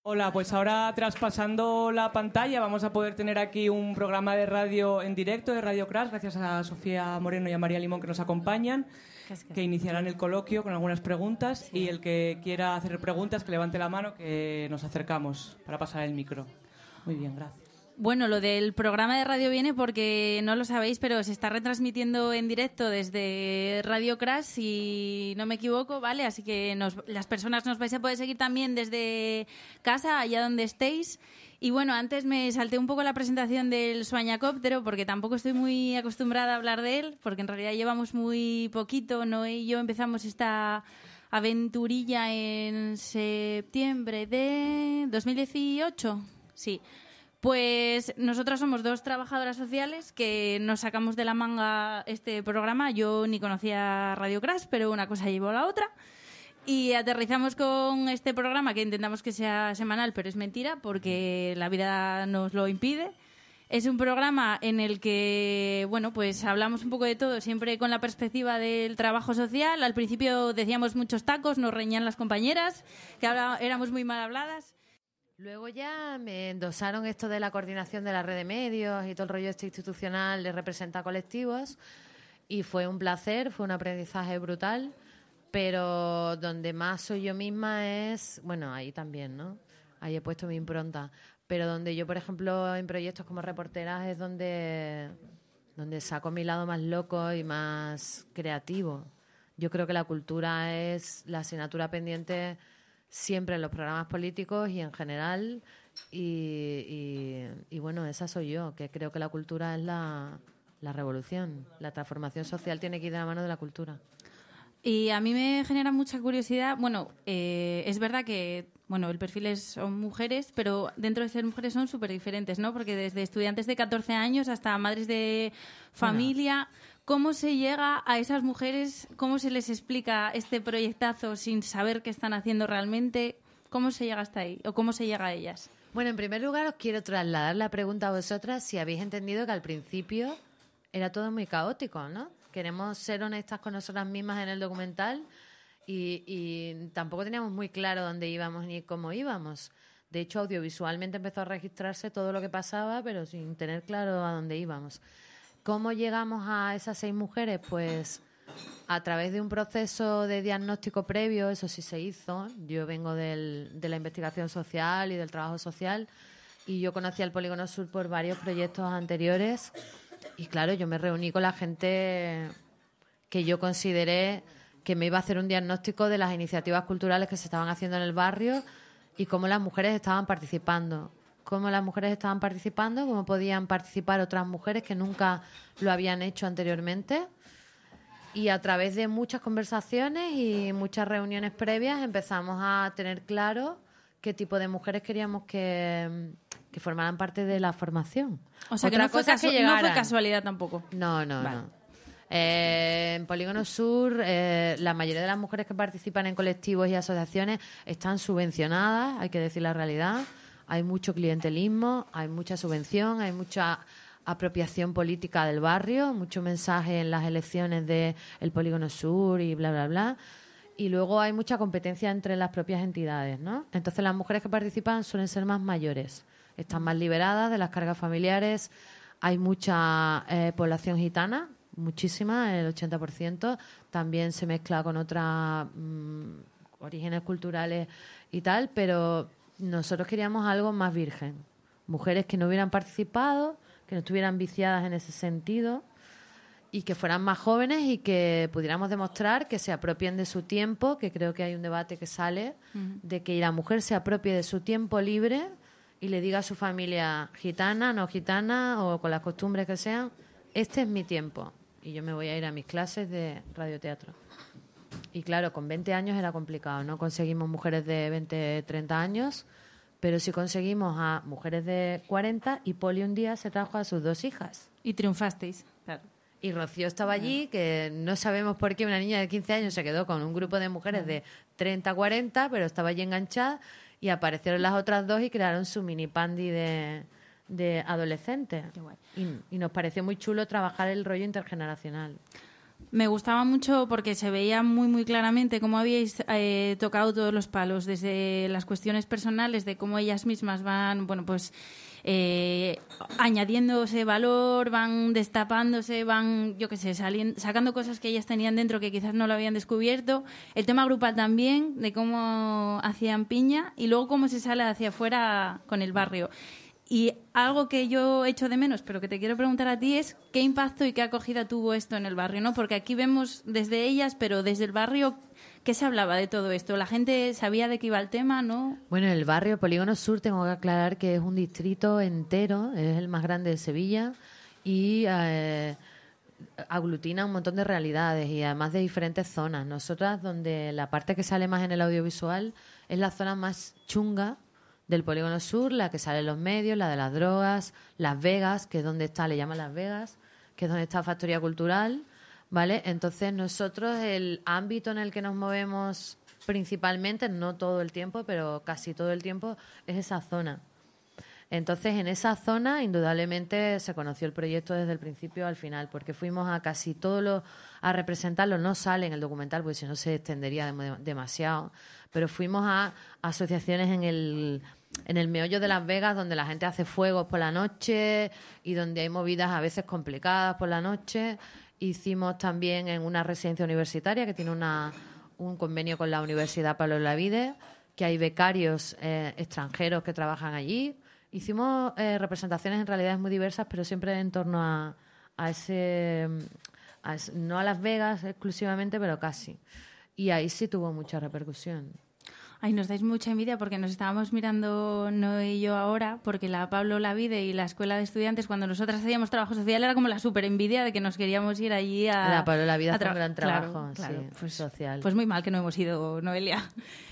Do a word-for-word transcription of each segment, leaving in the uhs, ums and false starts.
Hola, pues ahora traspasando la pantalla vamos a poder tener aquí un programa de radio en directo de Radio Crash, gracias a Sofía Moreno y a María Limón que nos acompañan, que iniciarán el coloquio con algunas preguntas, y el que quiera hacer preguntas que levante la mano, que nos acercamos para pasar el micro. Muy bien, gracias. Bueno, lo del programa de radio viene porque no lo sabéis, pero se está retransmitiendo en directo desde Radio Crash, si no me equivoco, ¿vale? Así que nos, las personas nos vais a poder seguir también desde casa, allá donde estéis. Y bueno, antes me salté un poco la presentación del Sueñacóptero porque tampoco estoy muy acostumbrada a hablar de él, porque en realidad llevamos muy poquito. Noé y yo empezamos esta aventurilla en septiembre de dos mil dieciocho, sí. Pues nosotras somos dos trabajadoras sociales que nos sacamos de la manga este programa. Yo ni conocía Radio Crash, pero una cosa llevó a la otra. Y aterrizamos con este programa que intentamos que sea semanal, pero es mentira porque la vida nos lo impide. Es un programa en el que, bueno, pues hablamos un poco de todo, siempre con la perspectiva del trabajo social. Al principio decíamos muchos tacos, nos reñían las compañeras, que ahora éramos muy mal habladas. Luego ya me endosaron esto de la coordinación de la red de medios y todo el rollo este institucional de representar colectivos, y fue un placer, fue un aprendizaje brutal, pero donde más soy yo misma es, bueno, ahí también, ¿no? Ahí he puesto mi impronta, pero donde yo, por ejemplo, en proyectos como reporteras es donde, donde saco mi lado más loco y más creativo. Yo creo que la cultura es la asignatura pendiente siempre en los programas políticos y en general, y, y, y bueno, esa soy yo, que creo que la cultura es la, la revolución, la transformación social tiene que ir de la mano de la cultura. Y a mí me genera mucha curiosidad, bueno, eh, es verdad que bueno, el perfil es, son mujeres, pero dentro de ser mujeres son súper diferentes, ¿no? Porque desde estudiantes de catorce años hasta madres de familia, bueno. ¿Cómo se llega a esas mujeres? ¿Cómo se les explica este proyectazo sin saber qué están haciendo realmente? ¿Cómo se llega hasta ahí? ¿O cómo se llega a ellas? Bueno, en primer lugar os quiero trasladar la pregunta a vosotras si habéis entendido que al principio era todo muy caótico, ¿no? Queremos ser honestas con nosotras mismas en el documental y, y tampoco teníamos muy claro dónde íbamos ni cómo íbamos. De hecho, audiovisualmente empezó a registrarse todo lo que pasaba, pero sin tener claro a dónde íbamos. ¿Cómo llegamos a esas seis mujeres? Pues a través de un proceso de diagnóstico previo, eso sí se hizo. Yo vengo del, de la investigación social y del trabajo social, y yo conocí al Polígono Sur por varios proyectos anteriores, y claro, yo me reuní con la gente que yo consideré que me iba a hacer un diagnóstico de las iniciativas culturales que se estaban haciendo en el barrio y cómo las mujeres estaban participando. Cómo las mujeres estaban participando, cómo podían participar otras mujeres que nunca lo habían hecho anteriormente. Y a través de muchas conversaciones y muchas reuniones previas empezamos a tener claro qué tipo de mujeres queríamos que, que formaran parte de la formación. O sea, que no, cosa fue casu- que no fue casualidad tampoco. No, no, vale. no. Eh, en Polígono Sur, eh, la mayoría de las mujeres que participan en colectivos y asociaciones están subvencionadas, hay que decir la realidad. Hay mucho clientelismo, hay mucha subvención, hay mucha apropiación política del barrio, mucho mensaje en las elecciones del Polígono Sur y bla, bla, bla. Y luego hay mucha competencia entre las propias entidades, ¿no? Entonces las mujeres que participan suelen ser más mayores, están más liberadas de las cargas familiares. Hay mucha eh, población gitana, muchísima, el ochenta por ciento. También se mezcla con otros mmm, orígenes culturales y tal, pero nosotros queríamos algo más virgen. Mujeres que no hubieran participado, que no estuvieran viciadas en ese sentido y que fueran más jóvenes y que pudiéramos demostrar que se apropien de su tiempo, que creo que hay un debate que sale uh-huh. de que la mujer se apropie de su tiempo libre y le diga a su familia gitana, no gitana o con las costumbres que sean, este es mi tiempo y yo me voy a ir a mis clases de radioteatro. Y claro, con veinte años era complicado, no conseguimos mujeres de veinte, treinta años, pero sí conseguimos a mujeres de cuarenta, y Poli un día se trajo a sus dos hijas. Y triunfasteis, claro. Y Rocío estaba allí, que no sabemos por qué una niña de quince años se quedó con un grupo de mujeres de treinta, cuarenta, pero estaba allí enganchada, y aparecieron las otras dos y crearon su mini pandi de, de adolescentes. Qué guay. Y, y nos pareció muy chulo trabajar el rollo intergeneracional. Me gustaba mucho porque se veía muy, muy claramente cómo habíais eh, tocado todos los palos, desde las cuestiones personales, de cómo ellas mismas van, bueno, pues eh, añadiéndose valor, van destapándose, van, yo qué sé, saliendo, sacando cosas que ellas tenían dentro que quizás no lo habían descubierto. El tema grupal también, de cómo hacían piña y luego cómo se sale hacia afuera con el barrio. Y algo que yo echo de menos, pero que te quiero preguntar a ti, es qué impacto y qué acogida tuvo esto en el barrio, ¿no? Porque aquí vemos desde ellas, pero desde el barrio, ¿qué se hablaba de todo esto? ¿La gente sabía de qué iba el tema, no? Bueno, el barrio Polígono Sur, tengo que aclarar que es un distrito entero, es el más grande de Sevilla y eh, aglutina un montón de realidades y además de diferentes zonas. Nosotras, donde la parte que sale más en el audiovisual es la zona más chunga del Polígono Sur, la que sale en los medios, la de las drogas, Las Vegas, que es donde está, le llaman Las Vegas, que es donde está Factoría Cultural, ¿vale? Entonces nosotros el ámbito en el que nos movemos principalmente, no todo el tiempo, pero casi todo el tiempo, es esa zona. Entonces en esa zona indudablemente se conoció el proyecto desde el principio al final, porque fuimos a casi todos los, a representarlo, no sale en el documental porque si no se extendería dem- demasiado, pero fuimos a asociaciones en el en el meollo de Las Vegas, donde la gente hace fuegos por la noche y donde hay movidas a veces complicadas por la noche. Hicimos también en una residencia universitaria que tiene una, un convenio con la Universidad Pablo Olavide, que hay becarios eh, extranjeros que trabajan allí. Hicimos eh, representaciones en realidades muy diversas, pero siempre en torno a, a ese, a ese... no a Las Vegas exclusivamente, pero casi. Y ahí sí tuvo mucha repercusión. Ay, nos dais mucha envidia porque nos estábamos mirando Noé y yo ahora, porque la Pablo Olavide y la Escuela de Estudiantes, cuando nosotras hacíamos trabajo social, era como la super envidia de que nos queríamos ir allí a... La Pablo Olavide hace tra- un gran claro, trabajo claro, sí, pues, social. Pues muy mal que no hemos ido, Noelia.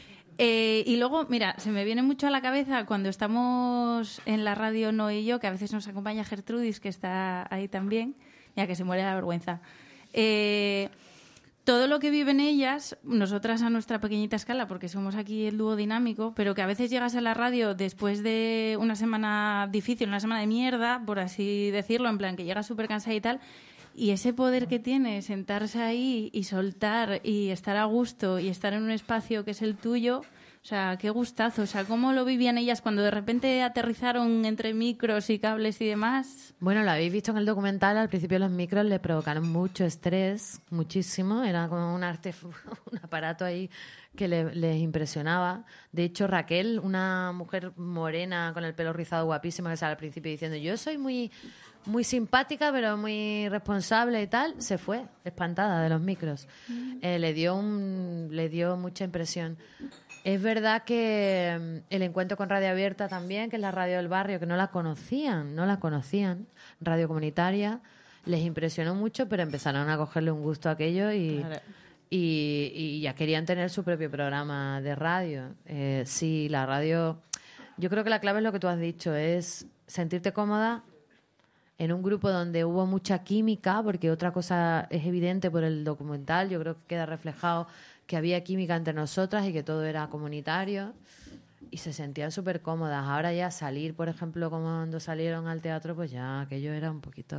Eh, y luego, mira, se me viene mucho a la cabeza cuando estamos en la radio Noé y yo, que a veces nos acompaña Gertrudis, que está ahí también, ya que se muere de la vergüenza. Eh... Todo lo que viven ellas, nosotras a nuestra pequeñita escala, porque somos aquí el dúo dinámico, pero que a veces llegas a la radio después de una semana difícil, una semana de mierda, por así decirlo, en plan que llegas súper cansada y tal, y ese poder que tiene sentarse ahí y soltar y estar a gusto y estar en un espacio que es el tuyo, o sea, qué gustazo. O sea, ¿cómo lo vivían ellas cuando de repente aterrizaron entre micros y cables y demás? Bueno, lo habéis visto en el documental, al principio los micros le provocaron mucho estrés, muchísimo, era como un arte, un aparato ahí que le, les impresionaba. De hecho, Raquel, una mujer morena con el pelo rizado guapísima que sale al principio diciendo yo soy muy, muy simpática pero muy responsable y tal, se fue espantada de los micros. Mm. Eh, le dio un, le dio mucha impresión. Es verdad que el encuentro con Radio Abierta también, que es la radio del barrio, que no la conocían, no la conocían, radio comunitaria, les impresionó mucho, pero empezaron a cogerle un gusto a aquello y, claro. y, y ya querían tener su propio programa de radio. Eh, sí, la radio... Yo creo que la clave es lo que tú has dicho, es sentirte cómoda en un grupo donde hubo mucha química, porque otra cosa es evidente por el documental, yo creo que queda reflejado que había química entre nosotras y que todo era comunitario y se sentían súper cómodas. Ahora ya salir, por ejemplo, como cuando salieron al teatro, pues ya aquello era un poquito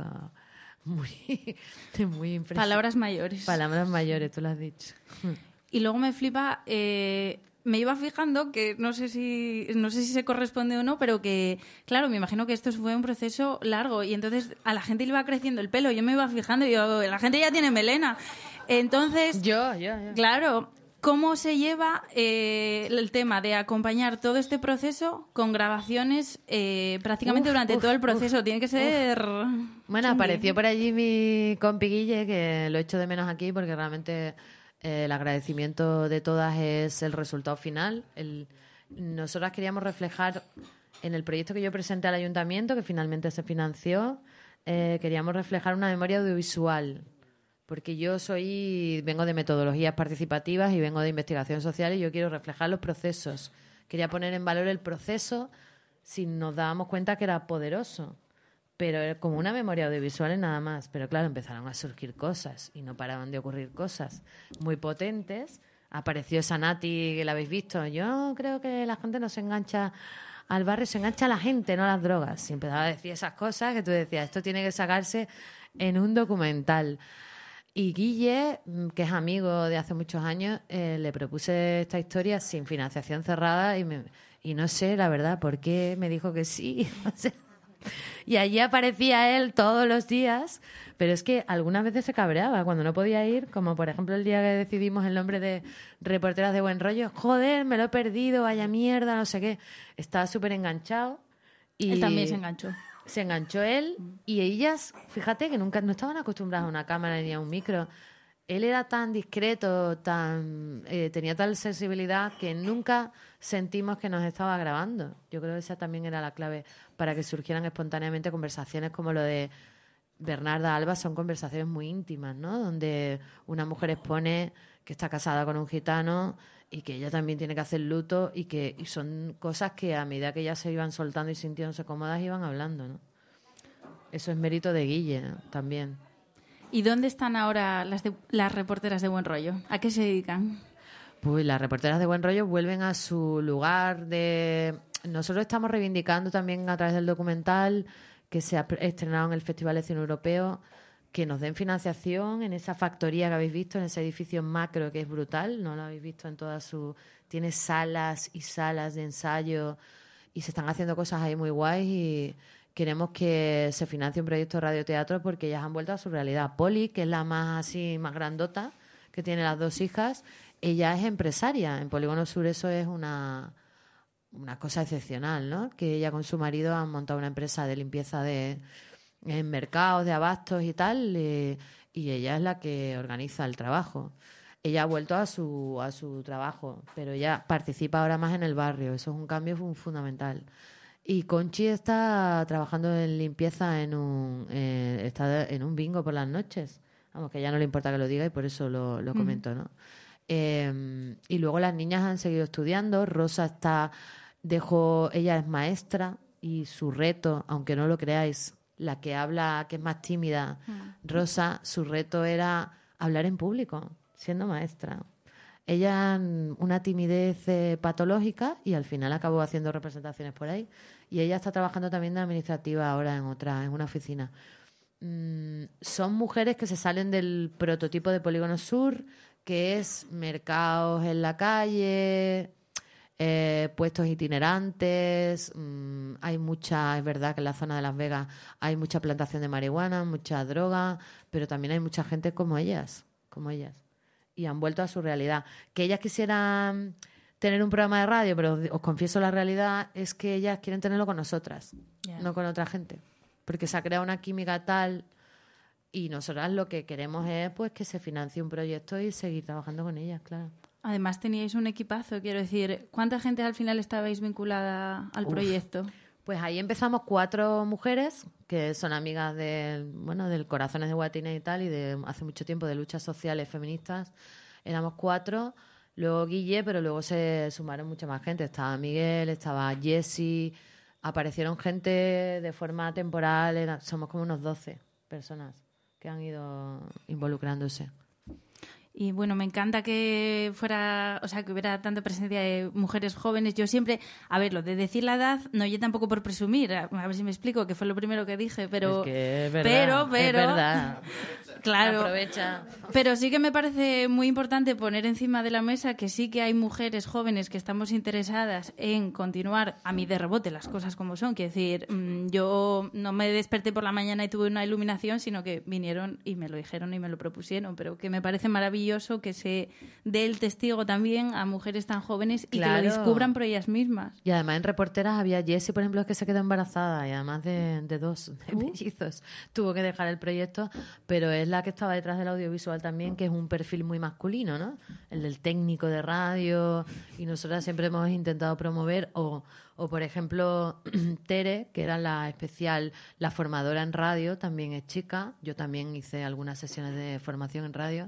muy, muy impresionante. Palabras mayores. Palabras mayores, tú lo has dicho. Y luego me flipa... Eh... Me iba fijando que no sé si no sé si se corresponde o no, pero que, claro, me imagino que esto fue un proceso largo y entonces a la gente le iba creciendo el pelo. Yo me iba fijando y digo, la gente ya tiene melena. Entonces, yo, yo, yo. Claro, ¿cómo se lleva eh, el tema de acompañar todo este proceso con grabaciones eh, prácticamente uf, durante uf, todo el proceso? Uf, Tiene que ser... Uf. Bueno, apareció por allí mi compi Guille, que lo echo de menos aquí porque realmente... El agradecimiento de todas es el resultado final. El, nosotras queríamos reflejar en el proyecto que yo presenté al ayuntamiento, que finalmente se financió, eh, queríamos reflejar una memoria audiovisual, porque yo soy vengo de metodologías participativas y vengo de investigación social y yo quiero reflejar los procesos. Quería poner en valor el proceso si nos dábamos cuenta que era poderoso. Pero era como una memoria audiovisual y nada más. Pero claro, empezaron a surgir cosas y no paraban de ocurrir cosas muy potentes. Apareció esa Nati, que la habéis visto. Yo creo que la gente no se engancha al barrio, se engancha a la gente, no a las drogas. Y empezaba a decir esas cosas que tú decías, esto tiene que sacarse en un documental. Y Guille, que es amigo de hace muchos años, eh, le propuse esta historia sin financiación cerrada y, me, y no sé, la verdad, por qué me dijo que sí. O sea, y allí aparecía él todos los días, pero es que algunas veces se cabreaba cuando no podía ir, como por ejemplo el día que decidimos el nombre de Reporteras de Buen Rollo. Joder, me lo he perdido, vaya mierda, no sé qué. Estaba súper enganchado. Y él también se enganchó. Se enganchó él y ellas, fíjate que nunca no estaban acostumbradas a una cámara ni a un micro. Él era tan discreto, tan eh, tenía tal sensibilidad que nunca sentimos que nos estaba grabando. Yo creo que esa también era la clave para que surgieran espontáneamente conversaciones como lo de Bernarda Alba. Son conversaciones muy íntimas, ¿no? Donde una mujer expone que está casada con un gitano y que ella también tiene que hacer luto y que y son cosas que a medida que ellas se iban soltando y sintiéndose cómodas iban hablando, ¿no? Eso es mérito de Guille, ¿no? También. ¿Y dónde están ahora las, de, las reporteras de Buen Rollo? ¿A qué se dedican? Pues las reporteras de Buen Rollo vuelven a su lugar de... Nosotros estamos reivindicando también a través del documental que se ha estrenado en el Festival de Cine Europeo, que nos den financiación en esa factoría que habéis visto, en ese edificio macro que es brutal, no lo habéis visto en toda su... Tiene salas y salas de ensayo y se están haciendo cosas ahí muy guays y queremos que se financie un proyecto de radioteatro porque ellas han vuelto a su realidad. Poli, que es la más así, más grandota, que tiene las dos hijas, ella es empresaria. En Polígono Sur eso es una, una cosa excepcional, ¿no? Que ella con su marido han montado una empresa de limpieza de... en mercados de abastos y tal, eh, y ella es la que organiza el trabajo. Ella ha vuelto a su a su trabajo, pero ella participa ahora más en el barrio. Eso es un cambio fundamental. Y Conchi está trabajando en limpieza en un eh, está en un bingo por las noches. Vamos, que a ella no le importa que lo diga y por eso lo, lo comento, ¿no? Eh, y luego las niñas han seguido estudiando. Rosa está dejó ella es maestra y su reto, aunque no lo creáis, la que habla, que es más tímida, Rosa, su reto era hablar en público, siendo maestra. Ella, una timidez eh, patológica, y al final acabó haciendo representaciones por ahí. Y ella está trabajando también de administrativa ahora en otra, en una oficina. Mm, son mujeres que se salen del prototipo de Polígono Sur, que es mercados en la calle... Eh, puestos itinerantes, mmm, hay mucha, es verdad que en la zona de Las Vegas hay mucha plantación de marihuana, mucha droga, pero también hay mucha gente como ellas, como ellas, y han vuelto a su realidad. Que ellas quisieran tener un programa de radio, pero os confieso la realidad es que ellas quieren tenerlo con nosotras, yeah. no con otra gente, porque se ha creado una química tal y nosotras lo que queremos es pues que se financie un proyecto y seguir trabajando con ellas, claro. Además teníais un equipazo, quiero decir, ¿cuánta gente al final estabais vinculada al Uf. proyecto? Pues ahí empezamos cuatro mujeres que son amigas de, bueno, del Corazones de Guatina y tal, y de hace mucho tiempo de luchas sociales feministas. Éramos cuatro, luego Guille, pero luego se sumaron mucha más gente. Estaba Miguel, estaba Jessie, aparecieron gente de forma temporal, era, somos como unos doce personas que han ido involucrándose. Y bueno, me encanta que fuera, o sea, que hubiera tanta presencia de mujeres jóvenes. Yo siempre, a ver, lo de decir la edad, no yo tampoco por presumir, a ver si me explico, que fue lo primero que dije, pero... Es que es verdad, pero, pero, es verdad. Claro, aprovecha. Pero sí que me parece muy importante poner encima de la mesa que sí que hay mujeres jóvenes que estamos interesadas en continuar a mí de rebote las cosas como son. Quiero decir, yo no me desperté por la mañana y tuve una iluminación, sino que vinieron y me lo dijeron y me lo propusieron, pero que me parece maravilloso que se dé el testigo también a mujeres tan jóvenes y claro. que lo descubran por ellas mismas. Y además en reporteras había Jessie, por ejemplo, que se quedó embarazada y además de, de dos de mellizos. Tuvo que dejar el proyecto, pero es la que estaba detrás del audiovisual también, que es un perfil muy masculino, ¿no? El del técnico de radio, y nosotras siempre hemos intentado promover, o, o por ejemplo, Tere, que era la especial, la formadora en radio, también es chica. Yo también hice algunas sesiones de formación en radio.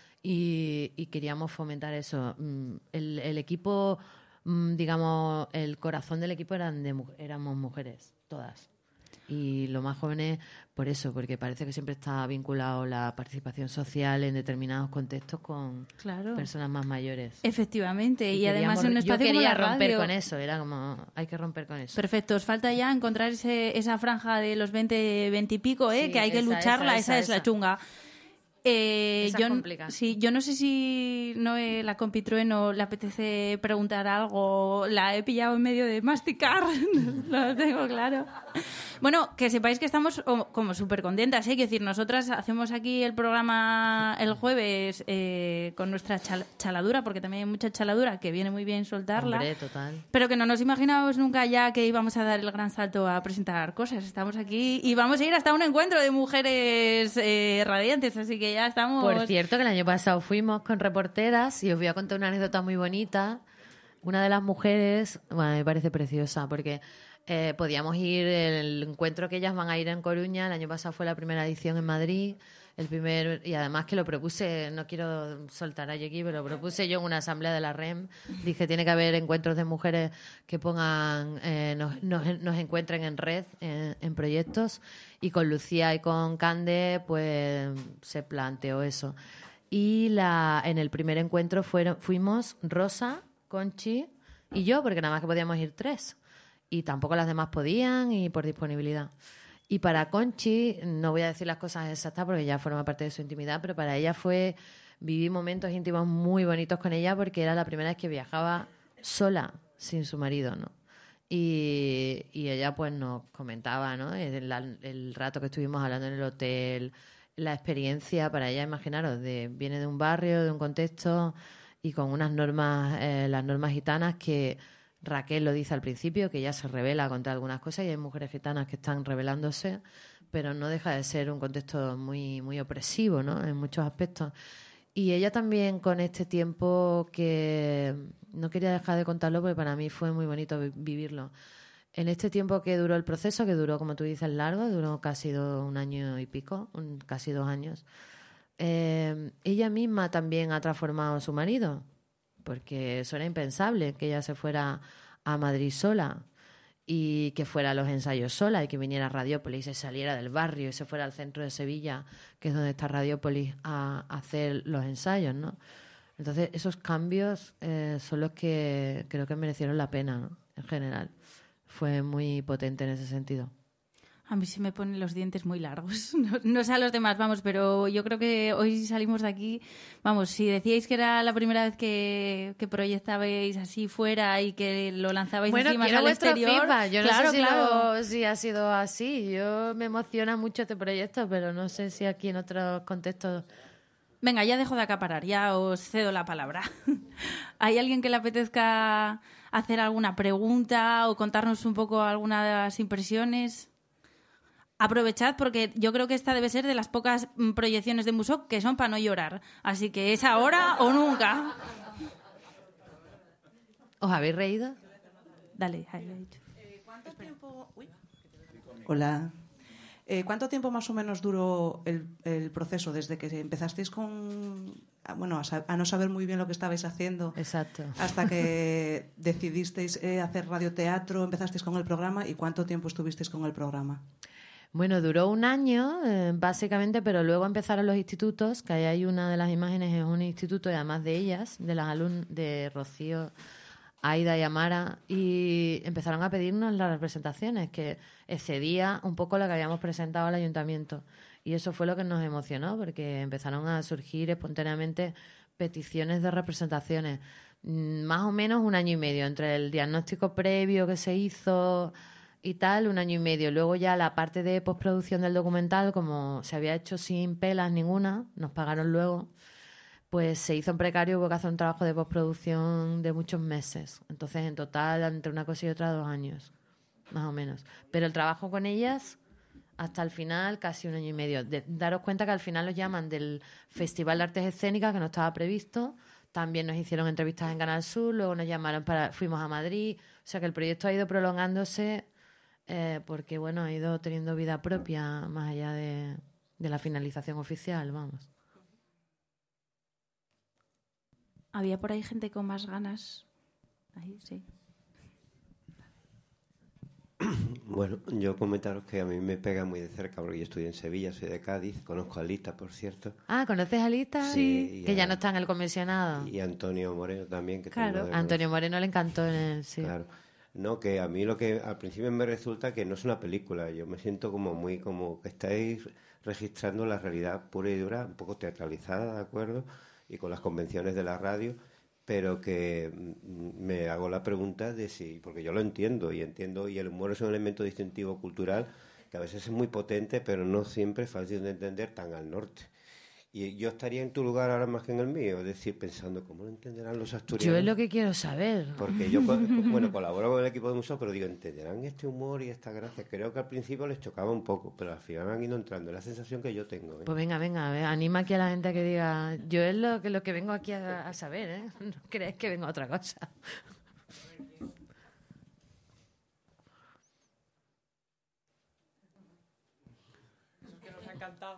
Y, y queríamos fomentar eso. El, el equipo, digamos, el corazón del equipo eran de, éramos mujeres, todas. Y los más jóvenes, por eso, porque parece que siempre está vinculado la participación social en determinados contextos con claro. personas más mayores. Efectivamente, y, y además en un espacio yo quería como la romper radio. con eso, era como, hay que romper con eso. Perfecto, os falta ya encontrar ese, esa franja de los veinte, veinte y pico, ¿eh? Sí, que hay que esa, lucharla, esa, esa, esa, esa es esa. la chunga. Eh, Esa yo, es complicada. sí, yo no sé si no eh, la compitrueno le apetece preguntar algo. La he pillado en medio de masticar. No lo tengo claro. Bueno, que sepáis que estamos como, como súper contentas, ¿eh? Quiero decir, nosotras hacemos aquí el programa el jueves eh, con nuestra chal- chaladura, porque también hay mucha chaladura que viene muy bien soltarla. Hombre, total. Pero que no nos imaginábamos nunca ya que íbamos a dar el gran salto a presentar cosas. Estamos aquí y vamos a ir hasta un encuentro de mujeres eh, radiantes, así que ya estamos... Por cierto, que el año pasado fuimos con reporteras y os voy a contar una anécdota muy bonita. Una de las mujeres, bueno, me parece preciosa, porque eh, podíamos ir, el encuentro que ellas van a ir en Coruña, el año pasado fue la primera edición en Madrid, el primer y además que lo propuse, no quiero soltar a aquí, pero lo propuse yo en una asamblea de la R E M. Dije, tiene que haber encuentros de mujeres que pongan, eh, nos, nos, nos encuentren en red, en, en proyectos, y con Lucía y con Cande, pues se planteó eso. Y la, en el primer encuentro fueron, fuimos Rosa, Conchi y yo, porque nada más que podíamos ir tres. Y tampoco las demás podían y por disponibilidad. Y para Conchi, no voy a decir las cosas exactas porque ya forma parte de su intimidad, pero para ella fue, viví momentos íntimos muy bonitos con ella porque era la primera vez que viajaba sola, sin su marido, ¿no? Y, y ella pues nos comentaba, ¿no? El, el rato que estuvimos hablando en el hotel, la experiencia para ella, imaginaros, de, viene de un barrio, de un contexto y con unas normas, eh, las normas gitanas que Raquel lo dice al principio, que ella se rebela contra algunas cosas y hay mujeres gitanas que están rebelándose, pero no deja de ser un contexto muy, muy opresivo, ¿no? En muchos aspectos. Y ella también con este tiempo que no quería dejar de contarlo porque para mí fue muy bonito vi- vivirlo. En este tiempo que duró el proceso, que duró, como tú dices, largo, duró casi do, un año y pico, un, casi dos años, eh, ella misma también ha transformado a su marido, porque eso era impensable, que ella se fuera a Madrid sola y que fuera a los ensayos sola y que viniera a Radiópolis y se saliera del barrio y se fuera al centro de Sevilla, que es donde está Radiópolis, a, a hacer los ensayos, ¿no? Entonces, esos cambios eh, son los que creo que merecieron la pena, ¿no? En general. Fue muy potente en ese sentido. A mí se me ponen los dientes muy largos. No, no sé a los demás, vamos, pero yo creo que hoy salimos de aquí. Vamos, si decíais que era la primera vez que, que proyectabais así fuera y que lo lanzabais bueno, así más quiero al vuestro exterior... feedback. Yo no claro, sé si, claro. lo, si ha sido así. Yo me emociona mucho este proyecto, pero no sé si aquí en otros contextos... Venga, ya dejo de acaparar, ya os cedo la palabra. ¿Hay alguien que le apetezca hacer alguna pregunta o contarnos un poco algunas impresiones? Aprovechad porque yo creo que esta debe ser de las pocas mm, proyecciones de Musoc que son para no llorar. Así que es ahora o nunca. ¿Os habéis reído? Dale, ahí, ahí. Eh, ¿Cuánto tiempo...? Uy. Hola. Eh, ¿Cuánto tiempo más o menos duró el, el proceso desde que empezasteis con... Bueno, a, sa- a no saber muy bien lo que estabais haciendo... Exacto. Hasta que decidisteis eh, hacer radioteatro, empezasteis con el programa, ¿y cuánto tiempo estuvisteis con el programa? Bueno, duró un año, eh, básicamente, pero luego empezaron los institutos, que ahí hay una de las imágenes, es un instituto, y además de ellas, de las alumnas de Rocío, Aida y Amara, y empezaron a pedirnos las representaciones, que excedía un poco lo que habíamos presentado al ayuntamiento. Y eso fue lo que nos emocionó, porque empezaron a surgir espontáneamente peticiones de representaciones. Mm, Más o menos un año y medio, entre el diagnóstico previo que se hizo... y tal, un año y medio. Luego ya la parte de postproducción del documental, como se había hecho sin pelas ninguna, nos pagaron luego, pues se hizo en precario, hubo que hacer un trabajo de postproducción de muchos meses. Entonces, en total, entre una cosa y otra, dos años, más o menos. Pero el trabajo con ellas, hasta el final, casi un año y medio. De, daros cuenta que al final los llaman del Festival de Artes Escénicas, que no estaba previsto. También nos hicieron entrevistas en Canal Sur, luego nos llamaron para... Fuimos a Madrid. O sea que el proyecto ha ido prolongándose... Eh, porque, bueno, ha ido teniendo vida propia más allá de, de la finalización oficial, vamos. ¿Había por ahí gente con más ganas? Ahí, sí. Bueno, yo comentaros que a mí me pega muy de cerca porque yo estudié en Sevilla, soy de Cádiz, conozco a Lita, por cierto. Ah, ¿conoces a Lita? Sí. Que a, ya no está en el comisionado. Y a Antonio Moreno también. Que claro, también a Antonio Moreno le encantó en el... Sí. Claro. No, que a mí lo que al principio me resulta que no es una película. Yo me siento como muy, como que estáis registrando la realidad pura y dura, un poco teatralizada, ¿de acuerdo? Y con las convenciones de la radio, pero que me hago la pregunta de si, porque yo lo entiendo y entiendo, y el humor es un elemento distintivo cultural que a veces es muy potente, pero no siempre es fácil de entender tan al norte. Y yo estaría en tu lugar ahora más que en el mío, es decir, pensando, ¿cómo lo entenderán los asturianos? Yo es lo que quiero saber. Porque yo, bueno, colaboro con el equipo de museo, pero digo, ¿entenderán este humor y esta gracia? Creo que al principio les chocaba un poco, pero al final han ido entrando. Es la sensación que yo tengo, ¿eh? Pues venga, venga, a ver, anima aquí a la gente a que diga, yo es lo que, lo que vengo aquí a, a saber, ¿eh? No crees que vengo a otra cosa. Eso es que nos ha encantado.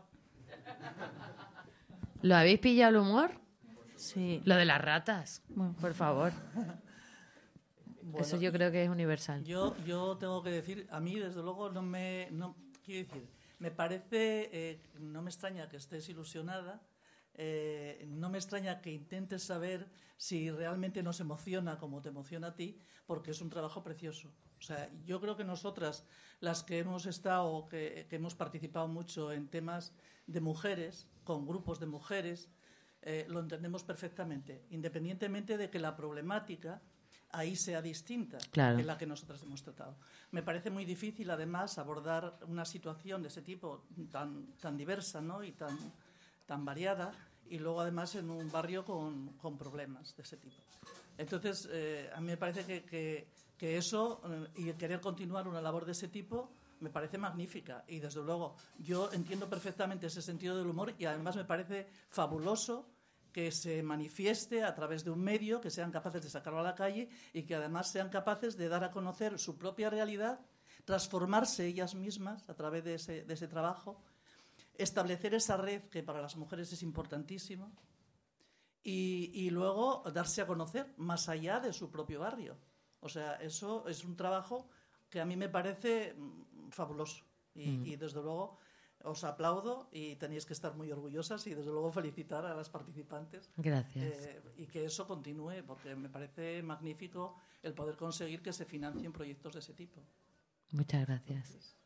¿Lo habéis pillado el humor? Sí. Lo de las ratas, Bueno. por favor. Bueno, Eso yo creo que es universal. Yo, yo tengo que decir, a mí desde luego no me... No, quiero decir, me parece, eh, no me extraña que estés ilusionada, eh, no me extraña que intentes saber si realmente nos emociona como te emociona a ti, porque es un trabajo precioso. O sea, yo creo que nosotras, las que hemos estado, que, que hemos participado mucho en temas de mujeres, con grupos de mujeres, eh, lo entendemos perfectamente, independientemente de que la problemática ahí sea distinta Claro. que la que nosotras hemos tratado. Me parece muy difícil, además, abordar una situación de ese tipo tan, tan diversa, ¿no? Y tan, tan variada, y luego, además, en un barrio con, con problemas de ese tipo. Entonces, eh, a mí me parece que, que, que eso, eh, y querer continuar una labor de ese tipo, me parece magnífica. Y, desde luego, yo entiendo perfectamente ese sentido del humor, y además me parece fabuloso que se manifieste a través de un medio, que sean capaces de sacarlo a la calle y que además sean capaces de dar a conocer su propia realidad, transformarse ellas mismas a través de ese, de ese trabajo, establecer esa red que para las mujeres es importantísimo y, y luego darse a conocer más allá de su propio barrio. O sea, eso es un trabajo que a mí me parece fabuloso y, mm. y desde luego os aplaudo y tenéis que estar muy orgullosas y desde luego felicitar a las participantes. Gracias. Eh, y que eso continúe, porque me parece magnífico el poder conseguir que se financien proyectos de ese tipo. Muchas gracias.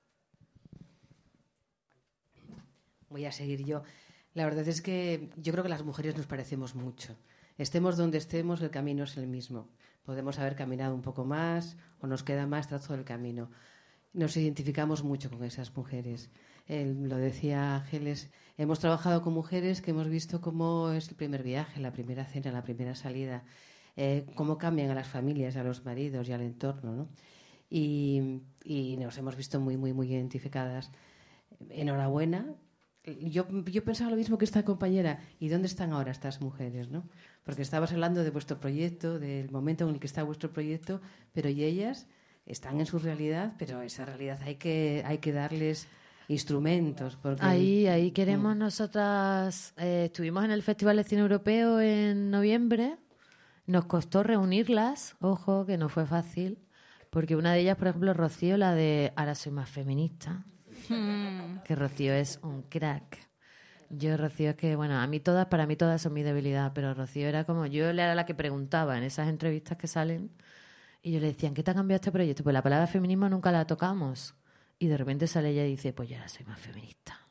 Voy a seguir yo. La verdad es que yo creo que las mujeres nos parecemos mucho. Estemos donde estemos, el camino es el mismo. Podemos haber caminado un poco más o nos queda más trazo del camino. Nos identificamos mucho con esas mujeres. Él, lo decía Ángeles, hemos trabajado con mujeres que hemos visto cómo es el primer viaje, la primera cena, la primera salida, eh, cómo cambian a las familias, a los maridos y al entorno, ¿no? Y, y nos hemos visto muy, muy, muy identificadas. Enhorabuena. Yo, yo pensaba lo mismo que esta compañera. ¿Y dónde están ahora estas mujeres, no? Porque estabas hablando de vuestro proyecto, del momento en el que está vuestro proyecto, pero y ellas están en su realidad, pero esa realidad hay que, hay que darles instrumentos. Porque... Ahí, ahí queremos mm. nosotras... Eh, estuvimos en el Festival de Cine Europeo en noviembre. Nos costó reunirlas, ojo, que no fue fácil, porque una de ellas, por ejemplo, Rocío, la de Ahora soy más feminista, mm. que Rocío es un crack. Yo, Rocío, es que, bueno, a mí todas, para mí todas son mi debilidad, pero Rocío era como... Yo era la que preguntaba en esas entrevistas que salen y yo le decía, ¿en qué te ha cambiado este proyecto? Pues la palabra feminismo nunca la tocamos. Y de repente sale ella y dice, pues yo ahora soy más feminista.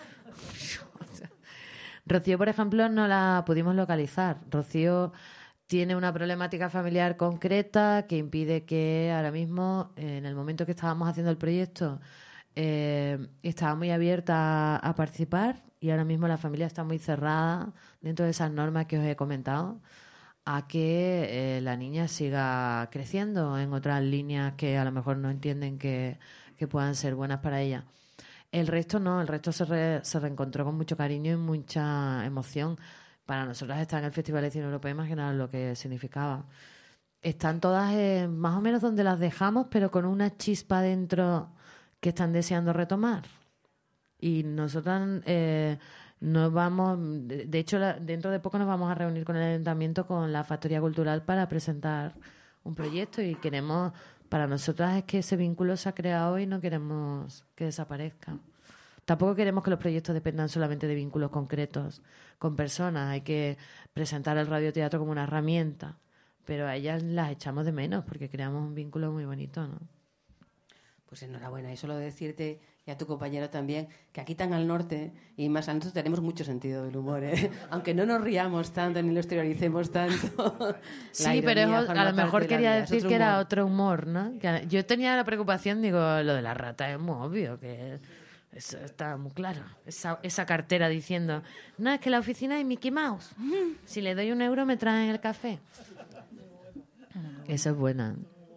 Rocío, por ejemplo, no la pudimos localizar. Rocío tiene una problemática familiar concreta que impide que ahora mismo, en el momento que estábamos haciendo el proyecto, eh, estaba muy abierta a, a participar y ahora mismo la familia está muy cerrada dentro de esas normas que os he comentado a que eh, la niña siga creciendo en otras líneas que a lo mejor no entienden que... que puedan ser buenas para ella. El resto no, el resto se, re, se reencontró con mucho cariño y mucha emoción. Para nosotras estar en el Festival de Cine Europeo, imaginaos lo que significaba. Están todas eh, más o menos donde las dejamos, pero con una chispa dentro que están deseando retomar. Y nosotras eh, nos vamos, de hecho la, dentro de poco nos vamos a reunir con el Ayuntamiento, con la Factoría Cultural, para presentar un proyecto y queremos... Para nosotras es que ese vínculo se ha creado y no queremos que desaparezca. Tampoco queremos que los proyectos dependan solamente de vínculos concretos con personas. Hay que presentar el radioteatro como una herramienta, pero a ellas las echamos de menos porque creamos un vínculo muy bonito, ¿no? Pues enhorabuena, y solo decirte, y a tu compañero también, que aquí tan al norte, y más al norte tenemos mucho sentido del humor, ¿eh? Aunque no nos riamos tanto ni lo exterioricemos tanto. Sí, pero es, a lo mejor quería decir que era otro humor, ¿no? Que yo tenía la preocupación, digo, lo de la rata es muy obvio, que eso está muy claro. Esa, esa cartera diciendo, no, es que la oficina es Mickey Mouse. Si le doy un euro me traen el café. Eso es buena.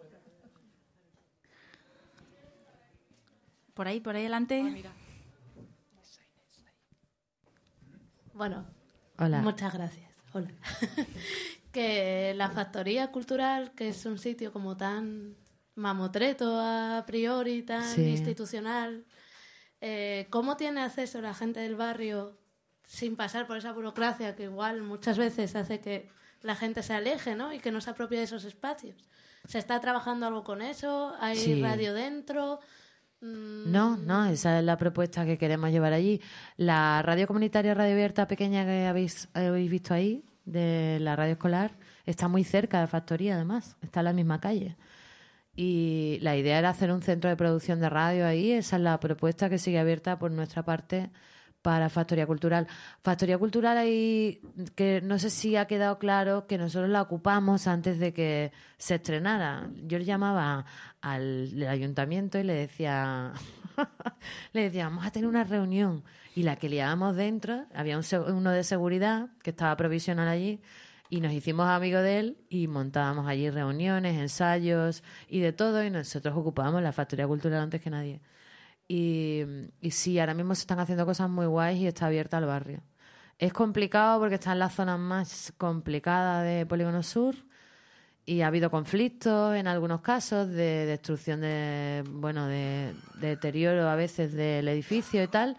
Por ahí, por ahí adelante. Ah, mira. Bueno, Hola. Muchas gracias. Hola. Que la Factoría Cultural, que es un sitio como tan mamotreto a priori, tan sí. institucional, eh, ¿cómo tiene acceso la gente del barrio sin pasar por esa burocracia que igual muchas veces hace que la gente se aleje, ¿no? Y que no se apropie de esos espacios? ¿Se está trabajando algo con eso? ¿Hay sí. radio dentro? No, no, esa es la propuesta que queremos llevar allí. La radio comunitaria Radio Abierta pequeña que habéis, habéis visto ahí, de la radio escolar, está muy cerca de Factoría, además, está en la misma calle. Y la idea era hacer un centro de producción de radio ahí, esa es la propuesta que sigue abierta por nuestra parte para Factoría Cultural. Factoría Cultural ahí, que no sé si ha quedado claro que nosotros la ocupamos antes de que se estrenara. Yo le llamaba al, al ayuntamiento y le decía, le decía, vamos a tener una reunión. Y la que liábamos dentro, había un, uno de seguridad que estaba provisional allí, y nos hicimos amigos de él y montábamos allí reuniones, ensayos y de todo, y nosotros ocupábamos la Factoría Cultural antes que nadie. Y, y sí, ahora mismo se están haciendo cosas muy guays y está abierta al barrio. Es complicado porque está en las zonas más complicadas de Polígono Sur y ha habido conflictos en algunos casos de destrucción de, bueno, de, de deterioro a veces del edificio y tal,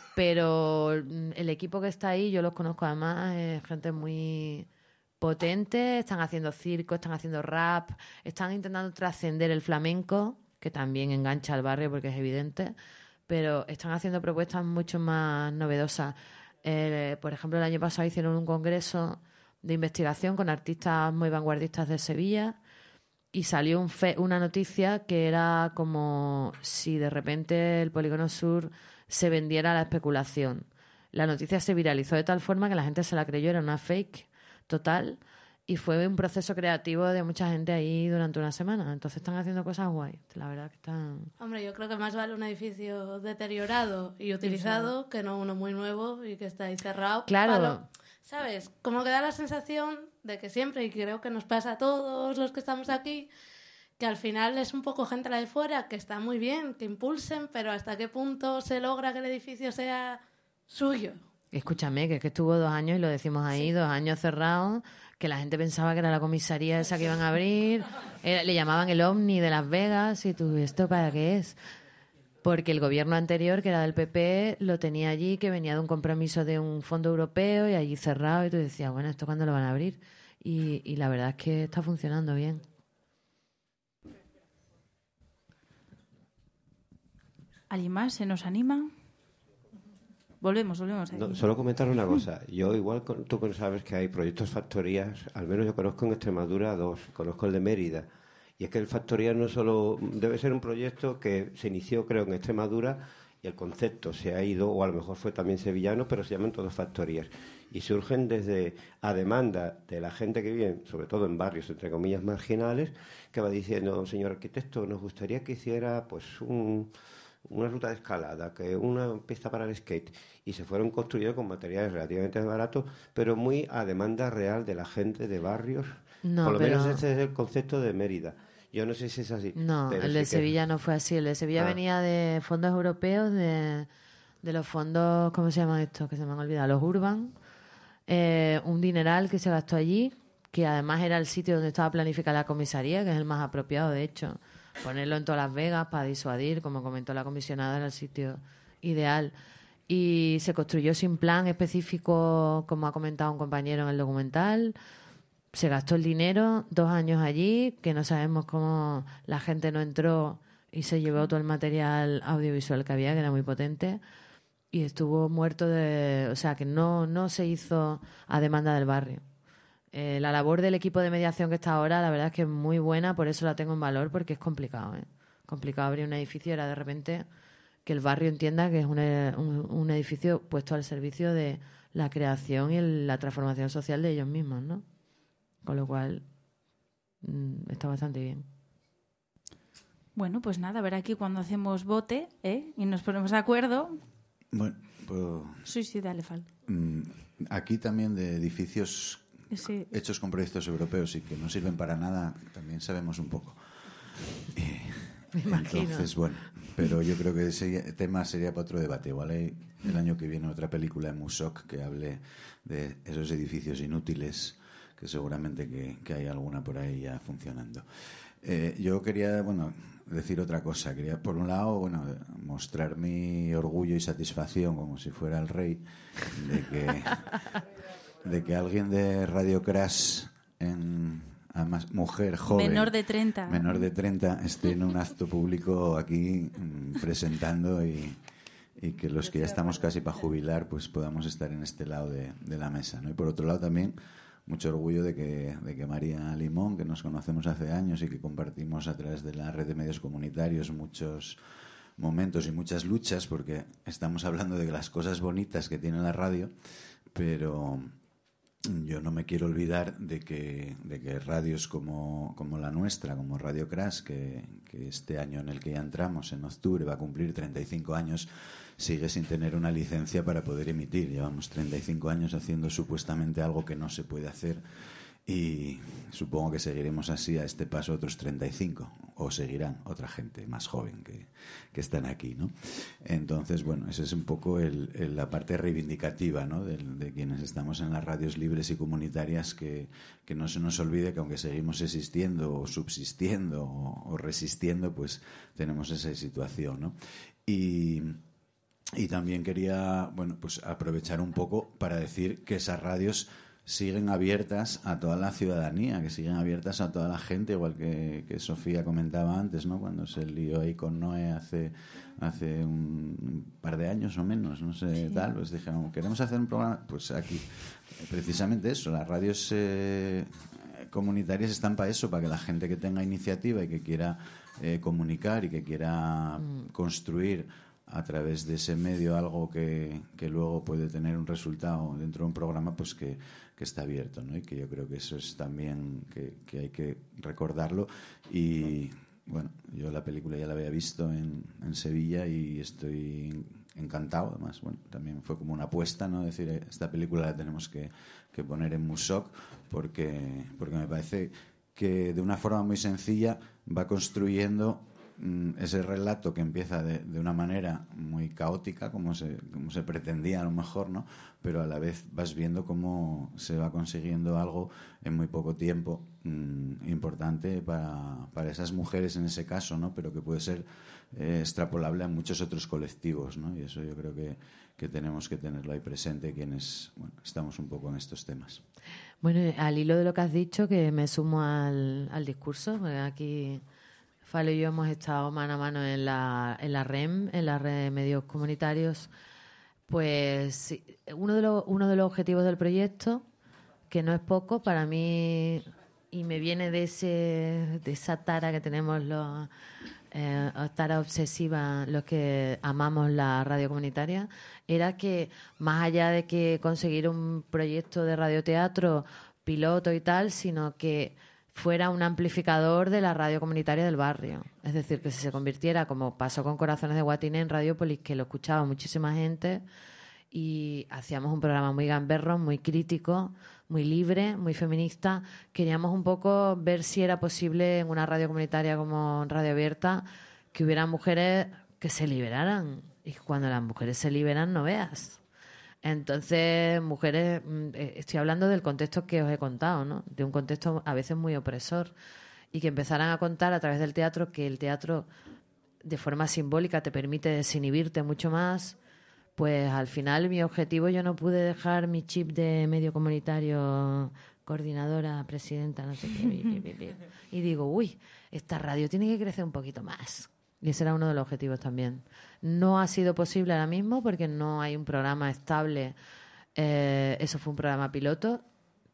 pero el equipo que está ahí, yo los conozco además, es gente muy potente, están haciendo circo, están haciendo rap, están intentando trascender el flamenco, que también engancha al barrio porque es evidente, pero están haciendo propuestas mucho más novedosas. Eh, por ejemplo, el año pasado hicieron un congreso de investigación con artistas muy vanguardistas de Sevilla y salió un fe- una noticia que era como si de repente el Polígono Sur se vendiera a la especulación. La noticia se viralizó de tal forma que la gente se la creyó, era una fake total. Y fue un proceso creativo de mucha gente ahí durante una semana. Entonces están haciendo cosas guay. La verdad que están... Hombre, yo creo que más vale un edificio deteriorado y utilizado Eso. que no uno muy nuevo y que está ahí cerrado. Claro. Palo. ¿Sabes? Como que da la sensación de que siempre, y creo que nos pasa a todos los que estamos aquí, que al final es un poco gente la de fuera, que está muy bien, que impulsen, pero hasta qué punto se logra que el edificio sea suyo. Escúchame, que es que estuvo dos años, y lo decimos ahí, sí. dos años cerrados, que la gente pensaba que era la comisaría esa que iban a abrir, era, le llamaban el Omni de Las Vegas, y tú, ¿esto para qué es? Porque el gobierno anterior, que era del P P, lo tenía allí, que venía de un compromiso de un fondo europeo, y allí cerrado, y tú decías, bueno, ¿esto cuándo lo van a abrir? Y, y la verdad es que está funcionando bien. ¿Alguien más se nos anima? Volvemos, volvemos. No, solo comentar una cosa. Yo, igual tú sabes que hay proyectos factorías, al menos yo conozco en Extremadura dos, conozco el de Mérida. Y es que el factoría no solo debe ser un proyecto que se inició, creo, en Extremadura, y el concepto se ha ido, o a lo mejor fue también sevillano, pero se llaman todos factorías. Y surgen desde a demanda de la gente que vive, sobre todo en barrios, entre comillas, marginales, que va diciendo, señor arquitecto, nos gustaría que hiciera pues un... una ruta de escalada, que una pista para el skate, y se fueron construyendo con materiales relativamente baratos, pero muy a demanda real de la gente de barrios. No, Por lo pero... menos ese es el concepto de Mérida. Yo no sé si es así. No, pero el sí de que... Sevilla no fue así. El de Sevilla ah. venía de fondos europeos, de, de los fondos, ¿cómo se llaman estos? Que se me han olvidado, los Urban. Eh, un dineral que se gastó allí, que además era el sitio donde estaba planificada la comisaría, que es el más apropiado, de hecho. Ponerlo en todas Las Vegas para disuadir, como comentó la comisionada, era el sitio ideal. Y se construyó sin plan específico, como ha comentado un compañero en el documental. Se gastó el dinero, dos años allí, que no sabemos cómo la gente no entró y se llevó todo el material audiovisual que había, que era muy potente, y estuvo muerto de... O sea, que no, no se hizo a demanda del barrio. Eh, la labor del equipo de mediación que está ahora, la verdad es que es muy buena, por eso la tengo en valor, porque es complicado, ¿eh? Complicado abrir un edificio, era de repente que el barrio entienda que es un, un, un edificio puesto al servicio de la creación y el, la transformación social de ellos mismos, ¿no? Con lo cual, mmm, está bastante bien. Bueno, pues nada, a ver aquí cuando hacemos bote, ¿eh? Y nos ponemos de acuerdo. Bueno, pues... Sí, sí, dale, Fal. Aquí también de edificios sí. hechos con proyectos europeos y que no sirven para nada, también sabemos un poco. Eh, Me imagino. Entonces, bueno, pero yo creo que ese tema sería para otro debate. Igual hay el año que viene otra película en Musoc que hable de esos edificios inútiles, que seguramente que, que hay alguna por ahí ya funcionando. Eh, yo quería, bueno, decir otra cosa. Quería, por un lado, bueno, mostrar mi orgullo y satisfacción, como si fuera el rey, de que, de que alguien de Radio Crash, en, además mujer joven, menor de treinta, menor de treinta, esté en un acto público aquí presentando y, y que los que ya estamos casi para jubilar, pues podamos estar en este lado de, de la mesa, ¿no? Y por otro lado también mucho orgullo de que, de que María Limón, que nos conocemos hace años y que compartimos a través de la red de medios comunitarios muchos momentos y muchas luchas, porque estamos hablando de las cosas bonitas que tiene la radio, pero yo no me quiero olvidar de que, de que radios como, como la nuestra, como Radio Crash, que, que este año en el que ya entramos, en octubre, va a cumplir treinta y cinco años, sigue sin tener una licencia para poder emitir. Llevamos treinta y cinco años haciendo supuestamente algo que no se puede hacer y supongo que seguiremos así a este paso otros treinta y cinco, o seguirán otra gente más joven que, que están aquí, ¿no? Entonces, bueno, esa es un poco el, el, la parte reivindicativa, ¿no? de, de quienes estamos en las radios libres y comunitarias, que, que no se nos olvide que aunque seguimos existiendo o subsistiendo o, o resistiendo, pues tenemos esa situación, ¿no? Y... Y también quería, bueno, pues aprovechar un poco para decir que esas radios siguen abiertas a toda la ciudadanía, que siguen abiertas a toda la gente, igual que, que Sofía comentaba antes, ¿no? Cuando se lió ahí con Noé hace, hace un par de años o menos, no sé, sí. tal, pues dijeron, queremos hacer un programa, pues aquí, precisamente eso, las radios eh, comunitarias están para eso, para que la gente que tenga iniciativa y que quiera eh, comunicar y que quiera mm. construir a través de ese medio algo que, que luego puede tener un resultado dentro de un programa, pues que, que está abierto, ¿no? Y que yo creo que eso es también que, que hay que recordarlo. Y bueno, yo la película ya la había visto en, en Sevilla y estoy encantado. Además, bueno, también fue como una apuesta, ¿no? Decir, esta película la tenemos que, que poner en Musoc porque, porque me parece que de una forma muy sencilla va construyendo ese relato que empieza de, de una manera muy caótica, como se, como se pretendía a lo mejor, ¿no? Pero a la vez vas viendo cómo se va consiguiendo algo en muy poco tiempo mmm, importante para, para esas mujeres en ese caso, ¿no? Pero que puede ser eh, extrapolable a muchos otros colectivos, ¿no? Y eso yo creo que, que tenemos que tenerlo ahí presente quienes, bueno, estamos un poco en estos temas. Bueno, al hilo de lo que has dicho, que me sumo al, al discurso, porque aquí Falo y yo hemos estado mano a mano en la, en la R E M, en la red de medios comunitarios. Pues uno de los, uno de los objetivos del proyecto, que no es poco para mí, y me viene de ese de esa tara que tenemos los eh, tara obsesiva los que amamos la radio comunitaria, era que más allá de que conseguir un proyecto de radioteatro piloto y tal, sino que fuera un amplificador de la radio comunitaria del barrio. Es decir, que si se convirtiera, como pasó con Corazones de Guatine en Radiópolis, que lo escuchaba muchísima gente y hacíamos un programa muy gamberro, muy crítico, muy libre, muy feminista. Queríamos un poco ver si era posible en una radio comunitaria como Radio Abierta que hubiera mujeres que se liberaran. Y cuando las mujeres se liberan, no veas. Entonces, mujeres, estoy hablando del contexto que os he contado, ¿no? De un contexto a veces muy opresor, y que empezaran a contar a través del teatro que el teatro de forma simbólica te permite desinhibirte mucho más. Pues al final mi objetivo, yo no pude dejar mi chip de medio comunitario, coordinadora, presidenta, no sé qué, y digo, uy, esta radio tiene que crecer un poquito más. Y ese era uno de los objetivos también. No ha sido posible ahora mismo porque no hay un programa estable. Eh, eso fue un programa piloto,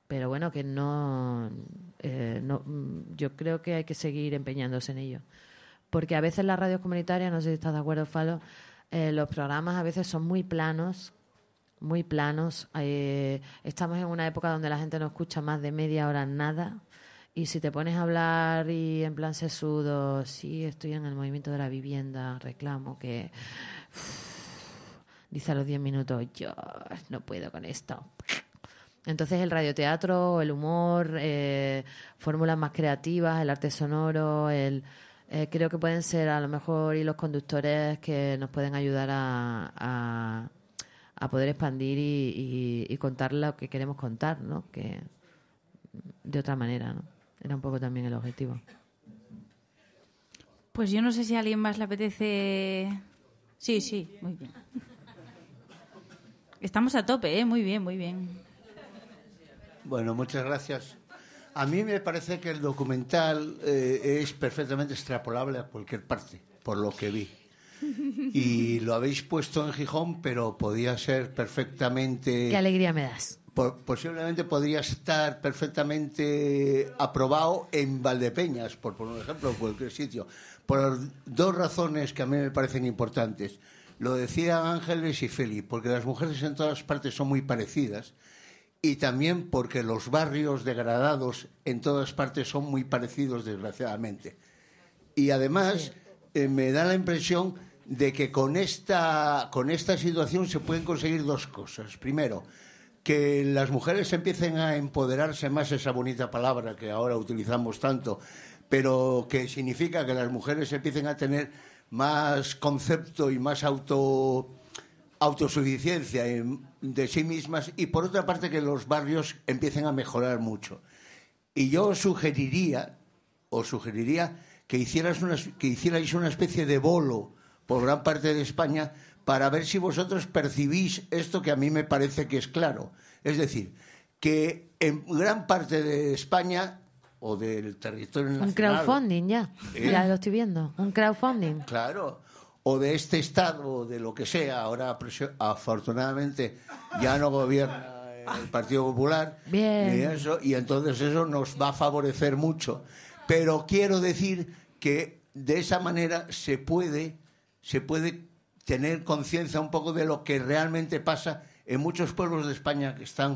pero bueno, que no, eh, no... Yo creo que hay que seguir empeñándose en ello. Porque a veces las radios comunitarias, no sé si estás de acuerdo, Falo, eh, los programas a veces son muy planos, muy planos. Eh, estamos en una época donde la gente no escucha más de media hora nada. Y si te pones a hablar y en plan sesudo, sí, estoy en el movimiento de la vivienda, reclamo que... Uff, dice a los diez minutos, yo no puedo con esto. Entonces el radioteatro, el humor, eh, fórmulas más creativas, el arte sonoro, el... Eh, creo que pueden ser a lo mejor hilos conductores que nos pueden ayudar a, a, a poder expandir y, y, y contar lo que queremos contar, ¿no? Que de otra manera, ¿no? Era un poco también el objetivo. Pues yo no sé si a alguien más le apetece... Sí, sí, muy bien. Estamos a tope, ¿eh? Muy bien, muy bien. Bueno, muchas gracias. A mí me parece que el documental eh, es perfectamente extrapolable a cualquier parte, por lo que vi. Y lo habéis puesto en Gijón, pero podía ser perfectamente... Qué alegría me das. Por, posiblemente podría estar perfectamente aprobado en Valdepeñas, por poner un ejemplo, en cualquier sitio. Por dos razones que a mí me parecen importantes. Lo decían Ángeles y Feli, porque las mujeres en todas partes son muy parecidas. Y también porque los barrios degradados en todas partes son muy parecidos, desgraciadamente. Y además, sí. eh, me da la impresión de que con esta, con esta situación se pueden conseguir dos cosas. Primero, que las mujeres empiecen a empoderarse más, esa bonita palabra que ahora utilizamos tanto, pero que significa que las mujeres empiecen a tener más concepto y más auto... autosuficiencia de sí mismas, y por otra parte que los barrios empiecen a mejorar mucho. Y yo sugeriría, os sugeriría que hicierais una, que hicierais una especie de bolo por gran parte de España para ver si vosotros percibís esto que a mí me parece que es claro. Es decir, que en gran parte de España o del territorio nacional... Un crowdfunding ya, ¿eh? Ya lo estoy viendo, un crowdfunding. Claro, o de este Estado, de lo que sea. Ahora, afortunadamente, ya no gobierna el Partido Popular. Bien. Y, eso, y entonces eso nos va a favorecer mucho. Pero quiero decir que de esa manera se puede, se puede tener conciencia un poco de lo que realmente pasa en muchos pueblos de España que están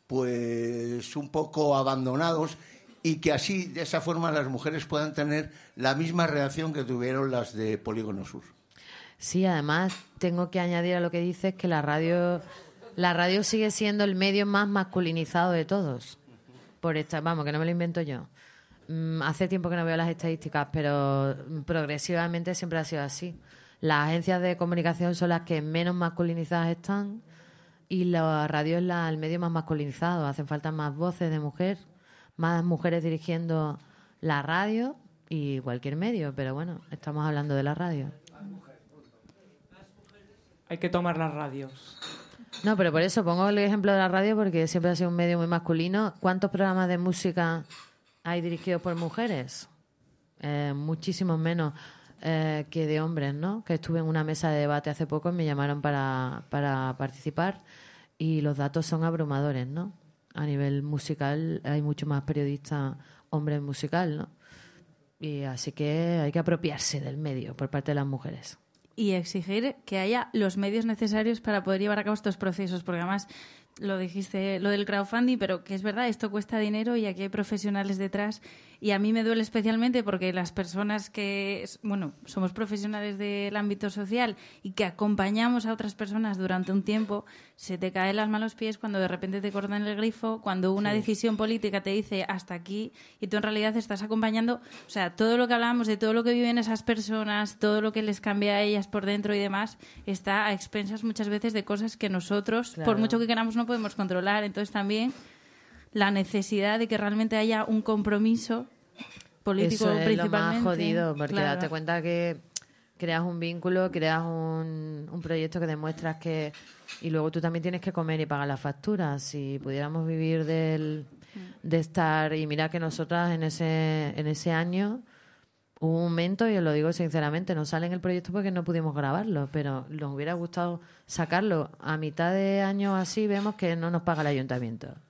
pues un poco abandonados, y que así, de esa forma, las mujeres puedan tener la misma reacción que tuvieron las de Polígono Sur. Sí, además tengo que añadir a lo que dices que la radio, la radio sigue siendo el medio más masculinizado de todos. Por esta, vamos, que no me lo invento yo. Mm, hace tiempo que no veo las estadísticas, pero progresivamente siempre ha sido así. Las agencias de comunicación son las que menos masculinizadas están, y la radio es la, el medio más masculinizado. Hacen falta más voces de mujer, más mujeres dirigiendo la radio y cualquier medio, pero bueno, estamos hablando de la radio. Hay que tomar las radios. No, pero por eso pongo el ejemplo de la radio, porque siempre ha sido un medio muy masculino. ¿Cuántos programas de música hay dirigidos por mujeres? Eh, muchísimos menos eh, que de hombres, ¿no? Que estuve en una mesa de debate hace poco y me llamaron para, para participar, y los datos son abrumadores, ¿no? A nivel musical hay mucho más periodistas hombres musical, ¿no? Y así que hay que apropiarse del medio por parte de las mujeres. Y exigir que haya los medios necesarios para poder llevar a cabo estos procesos, porque además lo dijiste, lo del crowdfunding, pero que es verdad, esto cuesta dinero y aquí hay profesionales detrás, y a mí me duele especialmente porque las personas que, bueno, somos profesionales del ámbito social y que acompañamos a otras personas durante un tiempo, se te caen las manos a los pies cuando de repente te cortan el grifo, cuando una sí. decisión política te dice hasta aquí y tú en realidad estás acompañando, o sea, todo lo que hablamos de todo lo que viven esas personas, todo lo que les cambia a ellas por dentro y demás, está a expensas muchas veces de cosas que nosotros, claro, por mucho que queramos, no podemos controlar. Entonces también la necesidad de que realmente haya un compromiso político. Eso es principalmente. Lo más jodido, porque claro. date cuenta que creas un vínculo, creas un, un proyecto que demuestras que... Y luego tú también tienes que comer y pagar las facturas. Si pudiéramos vivir del, de estar... Y mira que nosotras en ese, en ese año hubo un momento, y os lo digo sinceramente, no sale en el proyecto porque no pudimos grabarlo, pero nos hubiera gustado sacarlo. A mitad de año así vemos que no nos paga el ayuntamiento.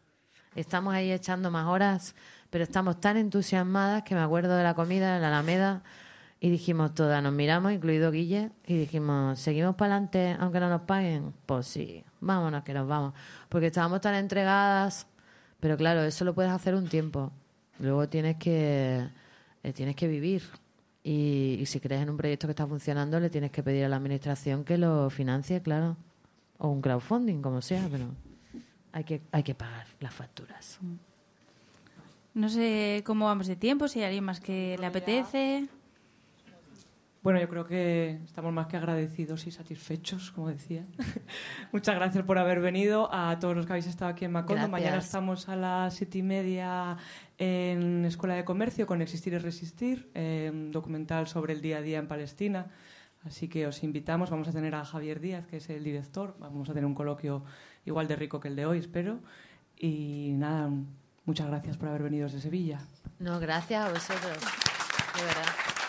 Estamos ahí echando más horas, pero estamos tan entusiasmadas que me acuerdo de la comida en la Alameda y dijimos todas, nos miramos, incluido Guille, y dijimos, ¿seguimos para adelante aunque no nos paguen? Pues sí, vámonos que nos vamos. Porque estábamos tan entregadas, pero claro, eso lo puedes hacer un tiempo. Luego tienes que, eh, tienes que vivir. Y, y si crees en un proyecto que está funcionando, le tienes que pedir a la administración que lo financie, claro. O un crowdfunding, como sea, pero hay que, hay que pagar las facturas. No sé cómo vamos de tiempo, si hay alguien más que le apetece. Bueno, yo creo que estamos más que agradecidos y satisfechos, como decía. Muchas gracias por haber venido, a todos los que habéis estado aquí en Macondo. Gracias. Mañana estamos a las siete y media en Escuela de Comercio con Existir y Resistir, eh, un documental sobre el día a día en Palestina. Así que os invitamos. Vamos a tener a Javier Díaz, que es el director. Vamos a tener un coloquio igual de rico que el de hoy, espero. Y nada, muchas gracias por haber venido desde Sevilla. No, gracias a vosotros, de verdad.